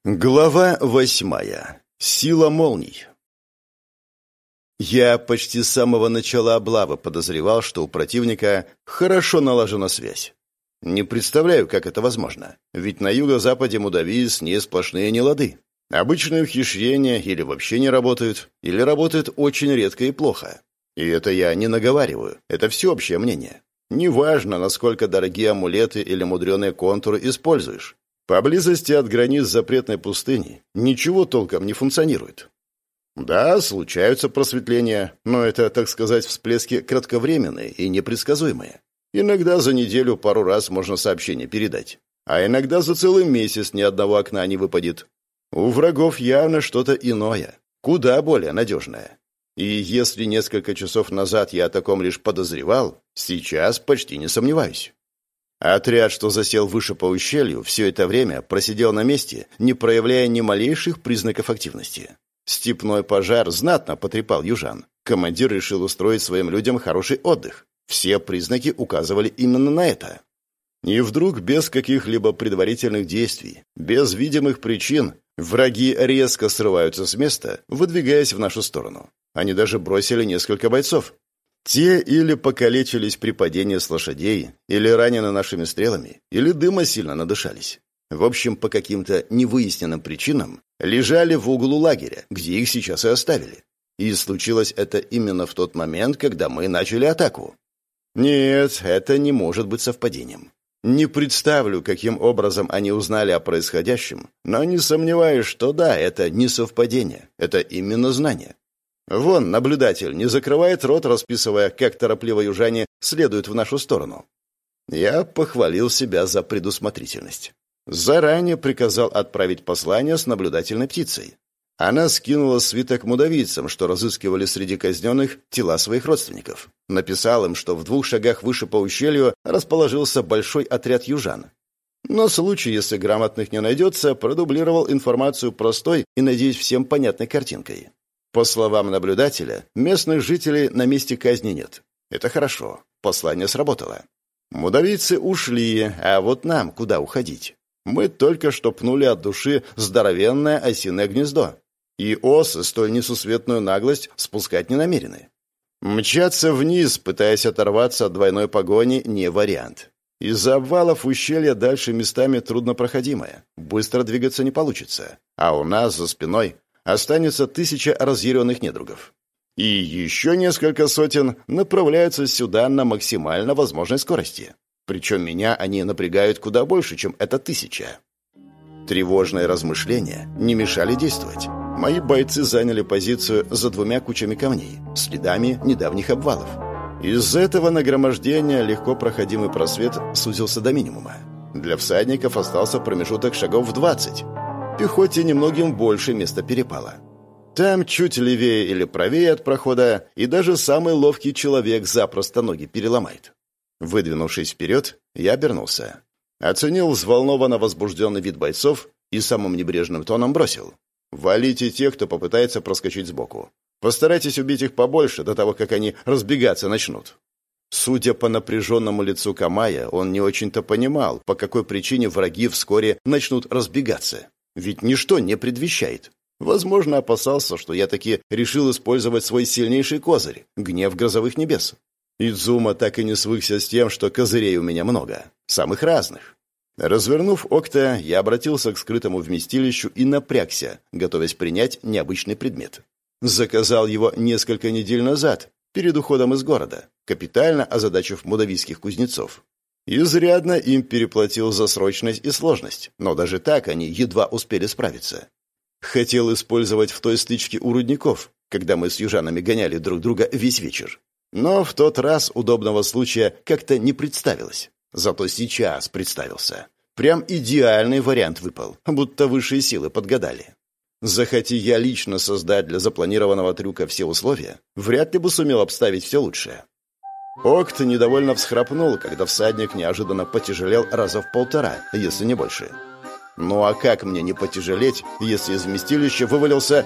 Глава 8. Сила молний. Я почти с самого начала облавы подозревал, что у противника хорошо налажена связь. Не представляю, как это возможно, ведь на юго-западе Мудавии с ней сплошные нелады. Обычные ухищрения или вообще не работают, или работают очень редко и плохо. И это я не наговариваю, это всеобщее мнение. Неважно, насколько дорогие амулеты или мудреные контуры используешь. Поблизости от границ запретной пустыни ничего толком не функционирует. Да, случаются просветления, но это, так сказать, всплески кратковременные и непредсказуемые. Иногда за неделю пару раз можно сообщение передать, а иногда за целый месяц ни одного окна не выпадет. У врагов явно что-то иное, куда более надежное. И если несколько часов назад я о таком лишь подозревал, сейчас почти не сомневаюсь. Отряд, что засел выше по ущелью, все это время просидел на месте, не проявляя ни малейших признаков активности. Степной пожар знатно потрепал южан. Командир решил устроить своим людям хороший отдых. Все признаки указывали именно на это. И вдруг, без каких-либо предварительных действий, без видимых причин, враги резко срываются с места, выдвигаясь в нашу сторону. Они даже бросили несколько бойцов. Те или покалечились при падении с лошадей, или ранены нашими стрелами, или дыма сильно надышались. В общем, по каким-то невыясненным причинам лежали в углу лагеря, где их сейчас и оставили. И случилось это именно в тот момент, когда мы начали атаку. Нет, это не может быть совпадением. Не представлю, каким образом они узнали о происходящем, но не сомневаюсь, что да, это не совпадение, это именно знание. Вон, наблюдатель не закрывает рот, расписывая, как торопливо южане следуют в нашу сторону. Я похвалил себя за предусмотрительность. Заранее приказал отправить послание с наблюдательной птицей. Она скинула свиток мудавийцам, что разыскивали среди казненных тела своих родственников. Написал им, что в 2 шагах выше по ущелью расположился большой отряд южан. На случай, если грамотных не найдется, продублировал информацию простой и, надеюсь, всем понятной картинкой. По словам наблюдателя, местных жителей на месте казни нет. Это хорошо. Послание сработало. Мудавийцы ушли, а вот нам куда уходить? Мы только что пнули от души здоровенное осиное гнездо. И осы столь несусветную наглость спускать не намерены. Мчаться вниз, пытаясь оторваться от двойной погони, не вариант. Из-за обвалов ущелья дальше местами труднопроходимое. Быстро двигаться не получится. А у нас за спиной останется 1000 разъяренных недругов. И еще несколько сотен направляются сюда на максимально возможной скорости. Причем меня они напрягают куда больше, чем эта 1000. Тревожные размышления не мешали действовать. Мои бойцы заняли позицию за 2 кучами камней, следами недавних обвалов. Из-за этого нагромождения легко проходимый просвет сузился до минимума. Для всадников остался промежуток шагов в 20. Пехоте немногим больше места перепало. Там чуть левее или правее от прохода, и даже самый ловкий человек запросто ноги переломает. Выдвинувшись вперед, я обернулся. Оценил взволнованно возбужденный вид бойцов и самым небрежным тоном бросил: «Валите тех, кто попытается проскочить сбоку. Постарайтесь убить их побольше, до того, как они разбегаться начнут». Судя по напряженному лицу Камая, он не очень-то понимал, по какой причине враги вскоре начнут разбегаться. Ведь ничто не предвещает. Возможно, опасался, что я таки решил использовать свой сильнейший козырь — гнев грозовых небес. Идзума так и не свыкся с тем, что козырей у меня много. Самых разных. Развернув Окта, я обратился к скрытому вместилищу и напрягся, готовясь принять необычный предмет. Заказал его несколько недель назад, перед уходом из города, капитально озадачив мудавийских кузнецов. Изрядно им переплатил за срочность и сложность, но даже так они едва успели справиться. Хотел использовать в той стычке у рудников, когда мы с южанами гоняли друг друга весь вечер. Но в тот раз удобного случая как-то не представилось. Зато сейчас представился. Прям идеальный вариант выпал, будто высшие силы подгадали. Захоти я лично создать для запланированного трюка все условия, вряд ли бы сумел обставить все лучшее. Окт недовольно всхрапнул, когда всадник неожиданно потяжелел раза в 1,5, если не больше. Ну а как мне не потяжелеть, если из вместилища вывалился...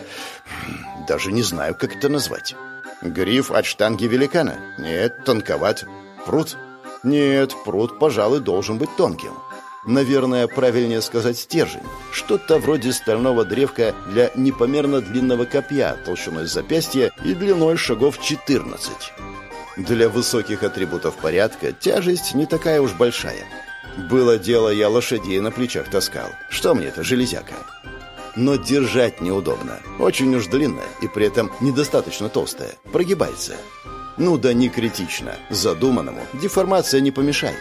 Даже не знаю, как это назвать. Гриф от штанги великана? Нет, тонковат. Прут? Нет, прут, пожалуй, должен быть тонким. Наверное, правильнее сказать стержень. Что-то вроде стального древка для непомерно длинного копья, толщиной запястья и длиной шагов 14. Для высоких атрибутов порядка тяжесть не такая уж большая. Было дело, я лошадей на плечах таскал. Что мне это, железяка? Но держать неудобно. Очень уж длинная и при этом недостаточно толстая. Прогибается. Ну да не критично. Задуманному деформация не помешает.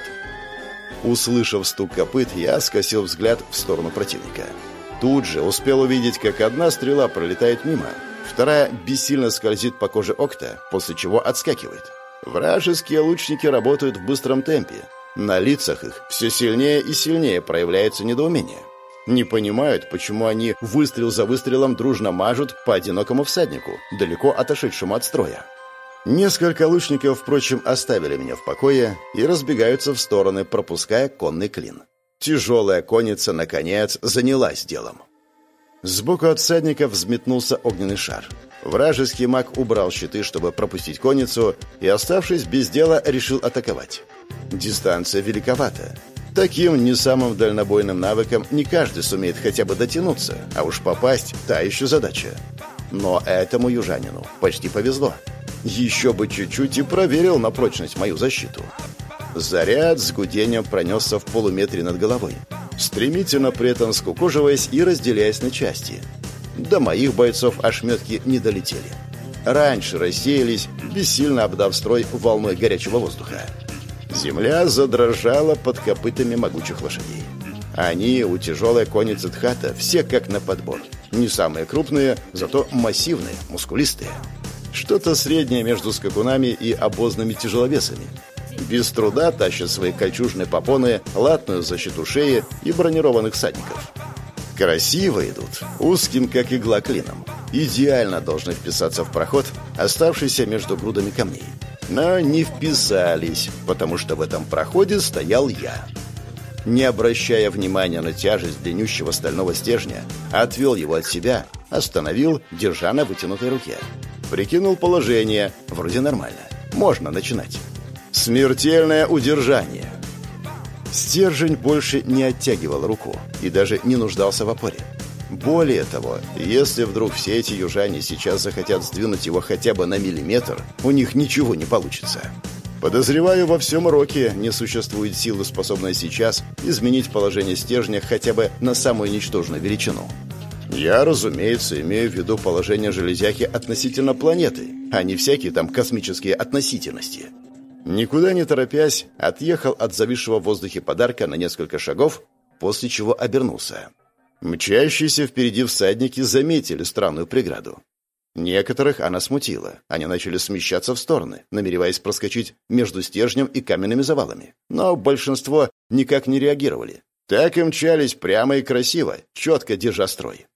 Услышав стук копыт, я скосил взгляд в сторону противника. Тут же успел увидеть, как одна стрела пролетает мимо, вторая бессильно скользит по коже Окта, после чего отскакивает. Вражеские лучники работают в быстром темпе. На лицах их все сильнее и сильнее проявляется недоумение. Не понимают, почему они выстрел за выстрелом дружно мажут по одинокому всаднику, далеко отошедшему от строя. Несколько лучников, впрочем, оставили меня в покое и разбегаются в стороны, пропуская конный клин. Тяжелая конница, наконец, занялась делом. Сбоку от всадников взметнулся огненный шар. Вражеский маг убрал щиты, чтобы пропустить конницу, и, оставшись без дела, решил атаковать. Дистанция великовата. Таким не самым дальнобойным навыком не каждый сумеет хотя бы дотянуться, а уж попасть – та еще задача. Но этому южанину почти повезло. Еще бы чуть-чуть и проверил на прочность мою защиту. Заряд с гудением пронесся в полуметре над головой, стремительно при этом скукоживаясь и разделяясь на части. До моих бойцов ошметки не долетели. Раньше рассеялись, бессильно обдав строй волной горячего воздуха. Земля задрожала под копытами могучих лошадей. Они у тяжелой конницы Тхата все как на подбор. Не самые крупные, зато массивные, мускулистые. Что-то среднее между скакунами и обозными тяжеловесами. Без труда тащат свои кольчужные попоны, латную защиту шеи и бронированных всадников. Красиво идут, узким, как игла, клином. Идеально должны вписаться в проход, оставшийся между грудами камней. Но не вписались, потому что в этом проходе стоял я. Не обращая внимания на тяжесть длиннющего стального стержня, отвел его от себя, остановил, держа на вытянутой руке. Прикинул положение, вроде нормально. Можно начинать. Смертельное удержание. Стержень больше не оттягивал руку и даже не нуждался в опоре. Более того, если вдруг все эти южане сейчас захотят сдвинуть его хотя бы на миллиметр, у них ничего не получится. Подозреваю, во всем Роке не существует силы, способной сейчас изменить положение стержня хотя бы на самую ничтожную величину. Я, разумеется, имею в виду положение железяки относительно планеты, а не всякие там космические относительности. Никуда не торопясь, отъехал от зависшего в воздухе подарка на несколько шагов, после чего обернулся. Мчащиеся впереди всадники заметили странную преграду. Некоторых она смутила. Они начали смещаться в стороны, намереваясь проскочить между стержнем и каменными завалами. Но большинство никак не реагировали. Так и мчались прямо и красиво, четко держа строй.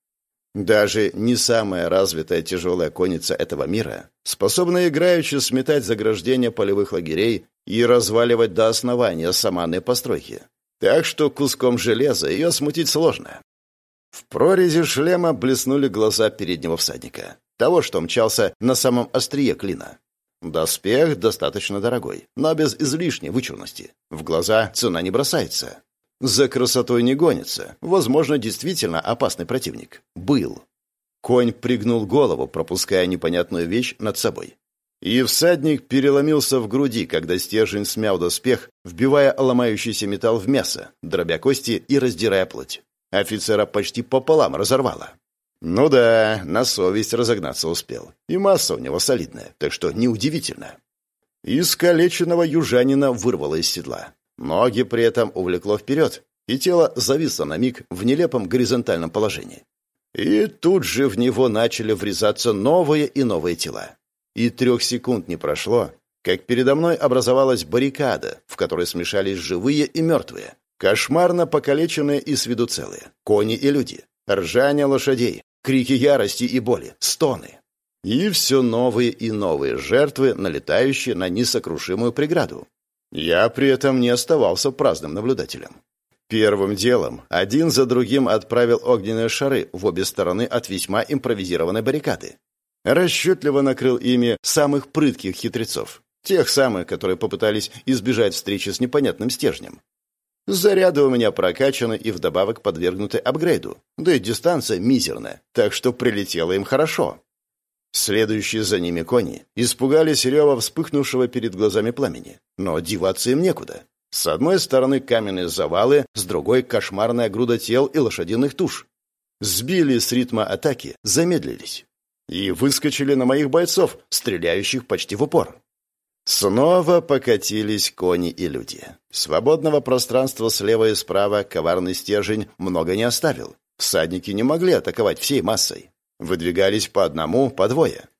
Даже не самая развитая тяжелая конница этого мира способна играючи сметать заграждения полевых лагерей и разваливать до основания саманные постройки. Так что куском железа ее смутить сложно. В прорези шлема блеснули глаза переднего всадника, того, что мчался на самом острие клина. Доспех достаточно дорогой, но без излишней вычурности. В глаза цена не бросается. За красотой не гонится. Возможно, действительно опасный противник. Был. Конь пригнул голову, пропуская непонятную вещь над собой. И всадник переломился в груди, когда стержень смял доспех, вбивая ломающийся металл в мясо, дробя кости и раздирая плоть. Офицера почти пополам разорвало. Ну да, на совесть разогнаться успел. И масса у него солидная, так что неудивительно. Искалеченного южанина вырвало из седла. Ноги при этом увлекло вперед, и тело зависло на миг в нелепом горизонтальном положении. И тут же в него начали врезаться новые и новые тела. И 3 секунд не прошло, как передо мной образовалась баррикада, в которой смешались живые и мертвые, кошмарно покалеченные и с виду целые, кони и люди, ржание лошадей, крики ярости и боли, стоны. И все новые и новые жертвы, налетающие на несокрушимую преграду. Я при этом не оставался праздным наблюдателем. Первым делом один за другим отправил огненные шары в обе стороны от весьма импровизированной баррикады. Расчетливо накрыл ими самых прытких хитрецов, тех самых, которые попытались избежать встречи с непонятным стержнем. Заряды у меня прокачаны и вдобавок подвергнуты апгрейду, да и дистанция мизерная, так что прилетело им хорошо. Следующие за ними кони испугались рева вспыхнувшего перед глазами пламени, но деваться им некуда. С одной стороны каменные завалы, с другой — кошмарная груда тел и лошадиных туш. Сбили с ритма атаки, замедлились. И выскочили на моих бойцов, стреляющих почти в упор. Снова покатились кони и люди. Свободного пространства слева и справа коварный стержень много не оставил. Всадники не могли атаковать всей массой. Выдвигались по одному, по двое.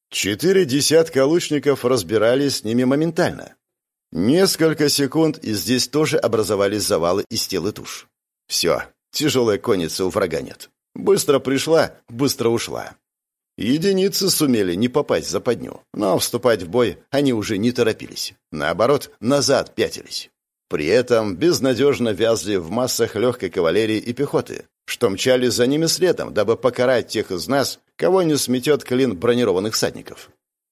4 десятка лучников разбирались с ними моментально. Несколько секунд, и здесь тоже образовались завалы из тел и туш. Все, тяжелой конницы у врага нет. Быстро пришла, быстро ушла. Единицы сумели не попасть в западню, но вступать в бой они уже не торопились. Наоборот, назад пятились. При этом безнадежно вязли в массах легкой кавалерии и пехоты, что мчались за ними следом, дабы покарать тех из нас, кого не сметет клин бронированных всадников.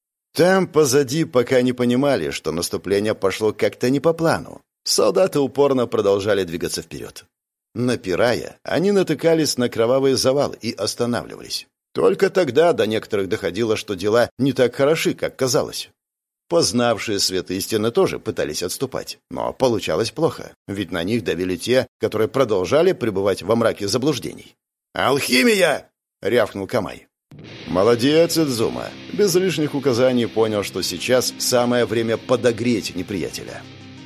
Там позади пока не понимали, что наступление пошло как-то не по плану. Солдаты упорно продолжали двигаться вперед. Напирая, они натыкались на кровавые завалы и останавливались. Только тогда до некоторых доходило, что дела не так хороши, как казалось. Познавшие свет истины тоже пытались отступать, но получалось плохо, ведь на них давили те, которые продолжали пребывать во мраке заблуждений. «Алхимия!» — рявкнул Камай. Молодец, Идзума. Без лишних указаний понял, что сейчас самое время подогреть неприятеля.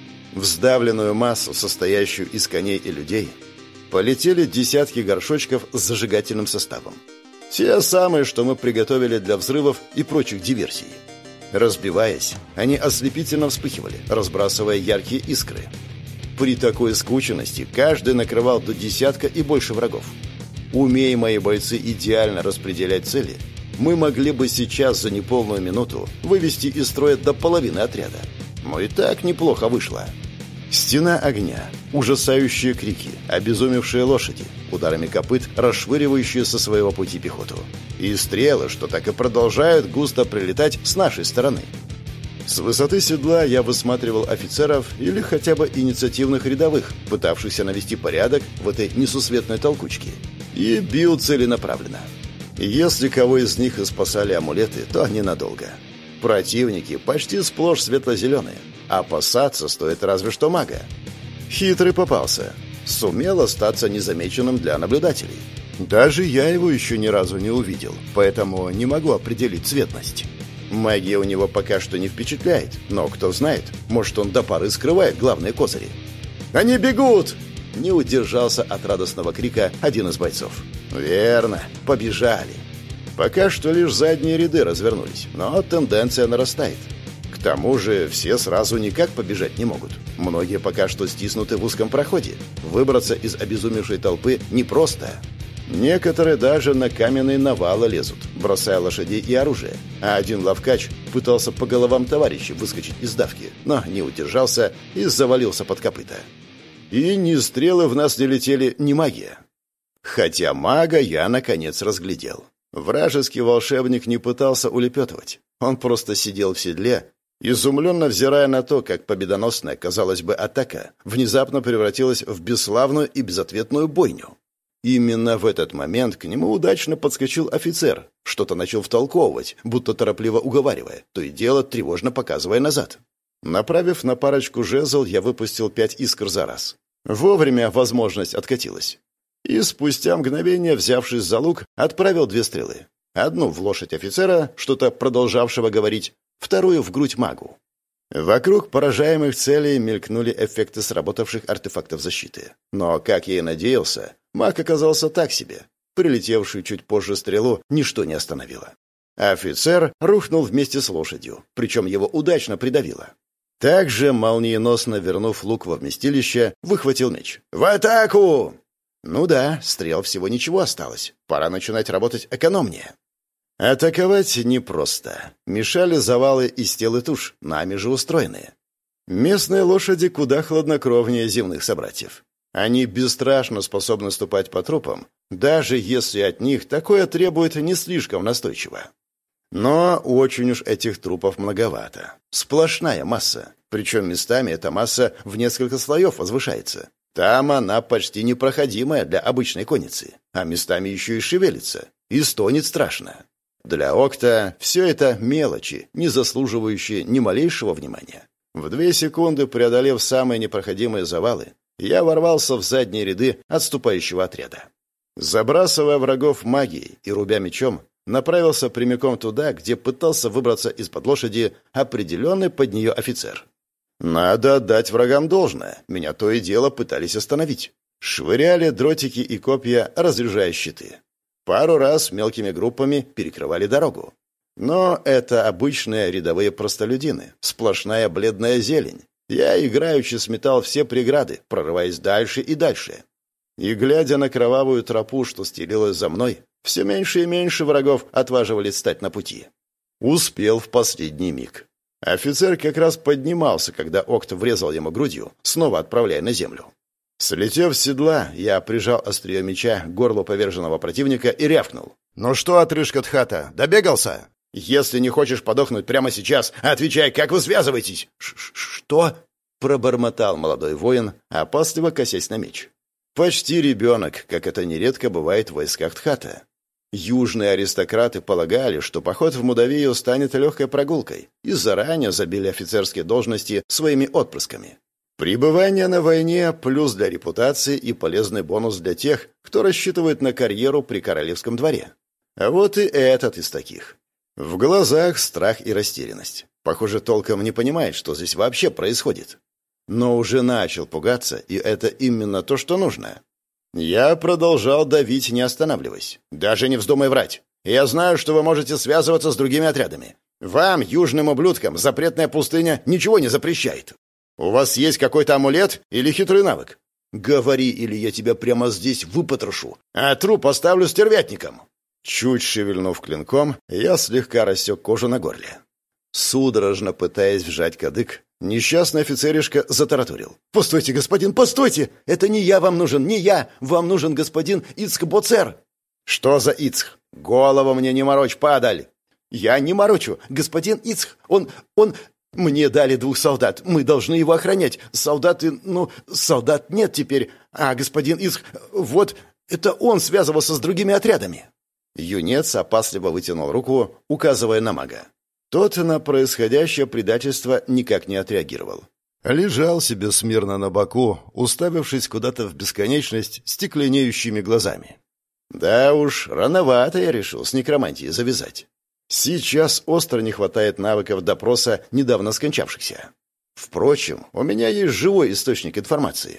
В сдавленную массу, состоящую из коней и людей, полетели десятки горшочков с зажигательным составом. Те самые, что мы приготовили для взрывов и прочих диверсий. Разбиваясь, они ослепительно вспыхивали, разбрасывая яркие искры. При такой скученности каждый накрывал до десятка и больше врагов. Умея мои бойцы идеально распределять цели, мы могли бы сейчас за неполную минуту вывести из строя до половины отряда. Но и так неплохо вышло. Стена огня, ужасающие крики, обезумевшие лошади, ударами копыт расшвыривающие со своего пути пехоту. И стрелы, что так и продолжают густо прилетать с нашей стороны. С высоты седла я высматривал офицеров или хотя бы инициативных рядовых, пытавшихся навести порядок в этой несусветной толкучке. И бил целенаправленно. Если кого из них и спасали амулеты, то ненадолго. Противники почти сплошь светло-зеленые. Опасаться стоит разве что мага. Хитрый попался. Сумел остаться незамеченным для наблюдателей. Даже я его еще ни разу не увидел, поэтому не могу определить цветность. Магия у него пока что не впечатляет, но кто знает, может он до поры скрывает главные козыри. «Они бегут!» Не удержался от радостного крика один из бойцов. «Верно, побежали!» Пока что лишь задние ряды развернулись, но тенденция нарастает. К тому же все сразу никак побежать не могут. Многие пока что стиснуты в узком проходе. Выбраться из обезумевшей толпы непросто. Некоторые даже на каменные навалы лезут, бросая лошадей и оружие. А один ловкач пытался по головам товарища выскочить из давки, но не удержался и завалился под копыта. И ни стрелы в нас не летели, ни магия. Хотя мага я, наконец, разглядел. Вражеский волшебник не пытался улепетывать. Он просто сидел в седле, изумленно взирая на то, как победоносная, казалось бы, атака внезапно превратилась в бесславную и безответную бойню. Именно в этот момент к нему удачно подскочил офицер, что-то начал втолковывать, будто торопливо уговаривая, то и дело тревожно показывая назад. Направив на парочку жезл, я выпустил 5 искр за раз. Вовремя возможность откатилась. И спустя мгновение, взявшись за лук, отправил 2 стрелы. Одну в лошадь офицера, что-то продолжавшего говорить, вторую в грудь магу. Вокруг поражаемых целей мелькнули эффекты сработавших артефактов защиты. Но, как я и надеялся, маг оказался так себе. Прилетевшую чуть позже стрелу ничто не остановило. Офицер рухнул вместе с лошадью, причем его удачно придавило. Также, молниеносно вернув лук во вместилище, выхватил меч. «В атаку!» Ну да, стрел всего ничего осталось. Пора начинать работать экономнее. Атаковать непросто. Мешали завалы из тел и туш, нами же устроенные. Местные лошади куда хладнокровнее земных собратьев. Они бесстрашно способны ступать по трупам, даже если от них такое требует не слишком настойчиво. Но очень уж этих трупов многовато. Сплошная масса. Причем местами эта масса в несколько слоев возвышается. Там она почти непроходимая для обычной конницы, а местами еще и шевелится, и стонет страшно. Для Окта все это мелочи, не заслуживающие ни малейшего внимания. В 2 секунды, преодолев самые непроходимые завалы, я ворвался в задние ряды отступающего отряда. Забрасывая врагов магией и рубя мечом, направился прямиком туда, где пытался выбраться из-под лошади определенный под нее офицер. Надо отдать врагам должное, меня то и дело пытались остановить. Швыряли дротики и копья, разряжая щиты. Пару раз мелкими группами перекрывали дорогу. Но это обычные рядовые простолюдины, сплошная бледная зелень. Я играючи сметал все преграды, прорываясь дальше и дальше. И, глядя на кровавую тропу, что стелилась за мной, все меньше и меньше врагов отваживались стать на пути. Успел в последний миг. Офицер как раз поднимался, когда Окт врезал ему грудью, снова отправляя на землю. Слетев с седла, я прижал острие меча к горлу поверженного противника и рявкнул. «Ну что, отрыжка Тхата, добегался? Если не хочешь подохнуть прямо сейчас, отвечай, как вы связываетесь?» «Что?» — пробормотал молодой воин, опасливо косясь на меч. Почти ребенок, как это нередко бывает в войсках Тхата. Южные аристократы полагали, что поход в Мудавию станет легкой прогулкой, и заранее забили офицерские должности своими отпрысками. Пребывание на войне – плюс для репутации и полезный бонус для тех, кто рассчитывает на карьеру при королевском дворе. А вот и этот из таких. В глазах страх и растерянность. Похоже, толком не понимает, что здесь вообще происходит. Но уже начал пугаться, и это именно то, что нужно. Я продолжал давить, не останавливаясь. «Даже не вздумай врать. Я знаю, что вы можете связываться с другими отрядами. Вам, южным ублюдкам, запретная пустыня ничего не запрещает. У вас есть какой-то амулет или хитрый навык? Говори, или я тебя прямо здесь выпотрошу, а труп оставлю стервятником». Чуть шевельнув клинком, я слегка рассек кожу на горле. Судорожно пытаясь вжать кадык, несчастный офицеришка затараторил. «Постойте, господин, постойте! Это не я вам нужен, не я! Вам нужен господин Ицх-Боцер!» «Что за Ицх? Голову мне не морочь, падаль!» «Я не морочу! Господин Ицх, он... Мне дали 2 солдат, мы должны его охранять. Солдаты... солдат нет теперь. А господин Ицх... Вот, это он связывался с другими отрядами!» Юнец опасливо вытянул руку, указывая на мага. Тот на происходящее предательство никак не отреагировал. Лежал себе смирно на боку, уставившись куда-то в бесконечность стекленеющими глазами. Да уж, рановато я решил с некромантией завязать. Сейчас остро не хватает навыков допроса недавно скончавшихся. Впрочем, у меня есть живой источник информации.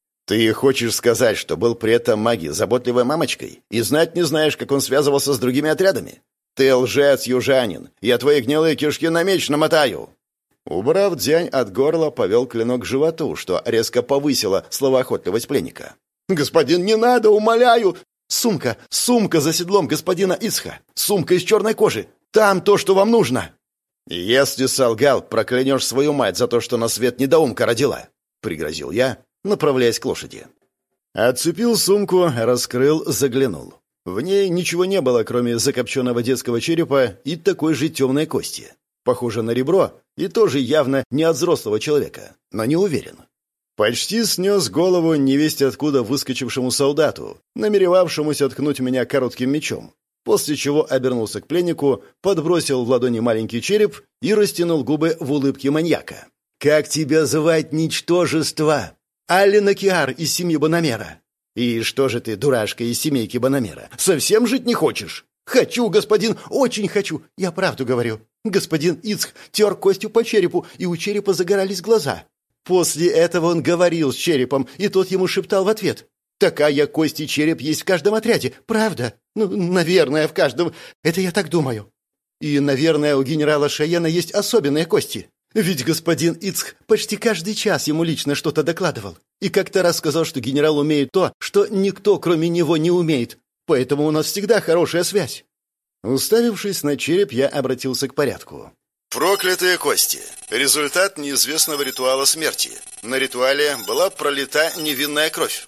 Ты хочешь сказать, что был при этом маги заботливой мамочкой и знать не знаешь, как он связывался с другими отрядами? «Ты лжец, южанин! Я твои гнилые кишки на меч намотаю!» Убрав дзянь от горла, повел клинок к животу, что резко повысило словоохотливость пленника. «Господин, не надо, умоляю!» «Сумка! Сумка за седлом господина Ицха! Сумка из черной кожи! Там то, что вам нужно!» «Если солгал, проклянешь свою мать за то, что на свет недоумка родила!» — пригрозил я, направляясь к лошади. Отцепил сумку, раскрыл, заглянул. В ней ничего не было, кроме закопченного детского черепа и такой же темной кости. Похоже на ребро и тоже явно не от взрослого человека, но не уверен. Почти снес голову невесть откуда выскочившему солдату, намеревавшемуся ткнуть меня коротким мечом, после чего обернулся к пленнику, подбросил в ладони маленький череп и растянул губы в улыбке маньяка. «Как тебя звать, ничтожество? Алина Киар из семьи Банамера. «И что же ты, дурашка из семейки Банамера, совсем жить не хочешь?» «Хочу, господин, очень хочу, я правду говорю. Господин Ицх тер костью по черепу, и у черепа загорались глаза. После этого он говорил с черепом, и тот ему шептал в ответ. Такая кость и череп есть в каждом отряде, правда? Наверное, в каждом, это я так думаю. И, наверное, у генерала Шаена есть особенные кости. Ведь господин Ицх почти каждый час ему лично что-то докладывал. И как-то раз сказал, что генерал умеет то, что никто, кроме него, не умеет. Поэтому у нас всегда хорошая связь». Уставившись на череп, я обратился к порядку. «Проклятые кости. Результат неизвестного ритуала смерти. На ритуале была пролита невинная кровь».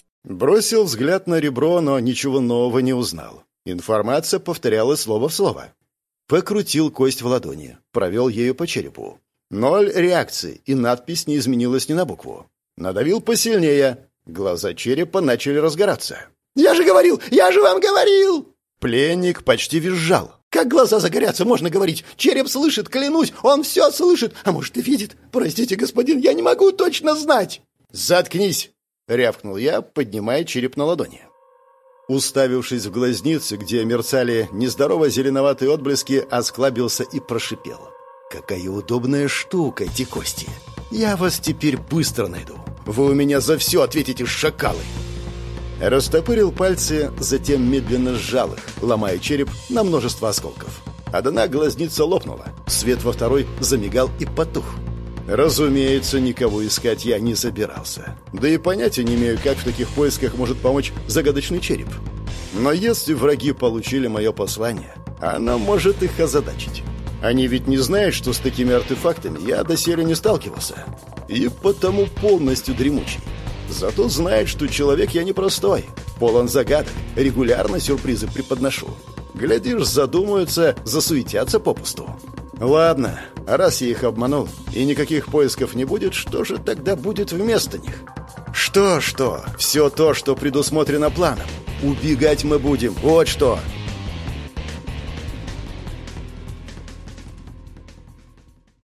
Бросил взгляд на ребро, но ничего нового не узнал. Информация повторялась слово в слово. Покрутил кость в ладони, провел ею по черепу. 0 реакции, и надпись не изменилась ни на букву. Надавил посильнее. Глаза черепа начали разгораться. «Я же говорил! Я же вам говорил!» Пленник почти визжал. «Как глаза загорятся, можно говорить. Череп слышит, клянусь, он все слышит. А может, и видит. Простите, господин, я не могу точно знать». «Заткнись!» — рявкнул я, поднимая череп на ладони. Уставившись в глазницы, где мерцали нездорово зеленоватые отблески, осклабился и прошипел. «Какая удобная штука, эти кости! Я вас теперь быстро найду. Вы у меня за все ответите, шакалы!» Растопырил пальцы, затем медленно сжал их, ломая череп на множество осколков. Одна глазница лопнула, свет во второй замигал и потух. Разумеется, никого искать я не собирался. Да и понятия не имею, как в таких поисках может помочь загадочный череп. Но если враги получили мое послание, оно может их озадачить. Они ведь не знают, что с такими артефактами я доселе не сталкивался. И потому полностью дремучий. Зато знает, что человек я непростой, полон загадок, регулярно сюрпризы преподношу. Глядишь, задумаются, засуетятся попусту. Ладно, раз я их обманул, и никаких поисков не будет, что же тогда будет вместо них? Что? Все то, что предусмотрено планом. Убегать мы будем, вот что.